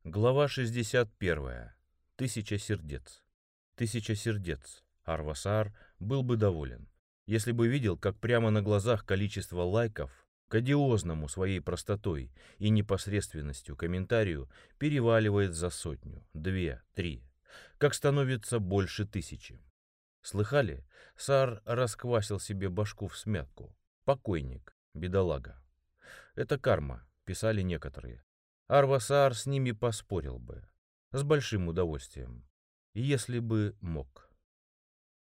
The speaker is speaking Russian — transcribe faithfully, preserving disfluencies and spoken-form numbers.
Глава шестьдесят первая. Тысяча сердец. Тысяча сердец. Арвасаар был бы доволен, если бы видел, как прямо на глазах количество лайков к одиозному своей простотой и непосредственностью комментарию переваливает за сотню, две, три, как становится больше тысячи. Слыхали? Саар расквасил себе башку в смятку. Покойник, бедолага. Это карма, писали некоторые. Арвасаар с ними поспорил бы. С большим удовольствием. Если бы мог.